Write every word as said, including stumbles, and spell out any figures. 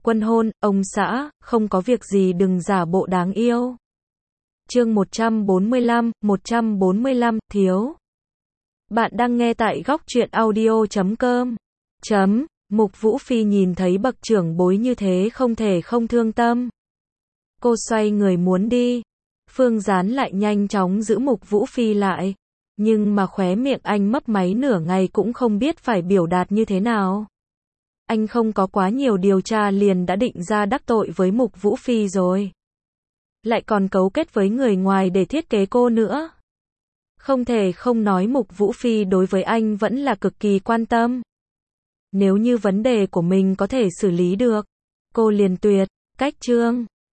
Quân hôn, ông xã, không có việc gì đừng giả bộ đáng yêu. Chương một trăm bốn mươi lăm, một trăm bốn mươi lăm, thiếu. Bạn đang nghe tại góc truyện audio chấm com. Chấm, Mục Vũ Phi nhìn thấy bậc trưởng bối như thế không thể không thương tâm. Cô xoay người muốn đi. Phương Gián lại nhanh chóng giữ Mục Vũ Phi lại. Nhưng mà khóe miệng anh mấp máy nửa ngày cũng không biết phải biểu đạt như thế nào. Anh không có quá nhiều điều tra liền đã định ra đắc tội với Mục Vũ Phi rồi. Lại còn cấu kết với người ngoài để thiết kế cô nữa. Không thể không nói Mục Vũ Phi đối với anh vẫn là cực kỳ quan tâm. Nếu như vấn đề của mình có thể xử lý được, cô liền tuyệt, cách chương.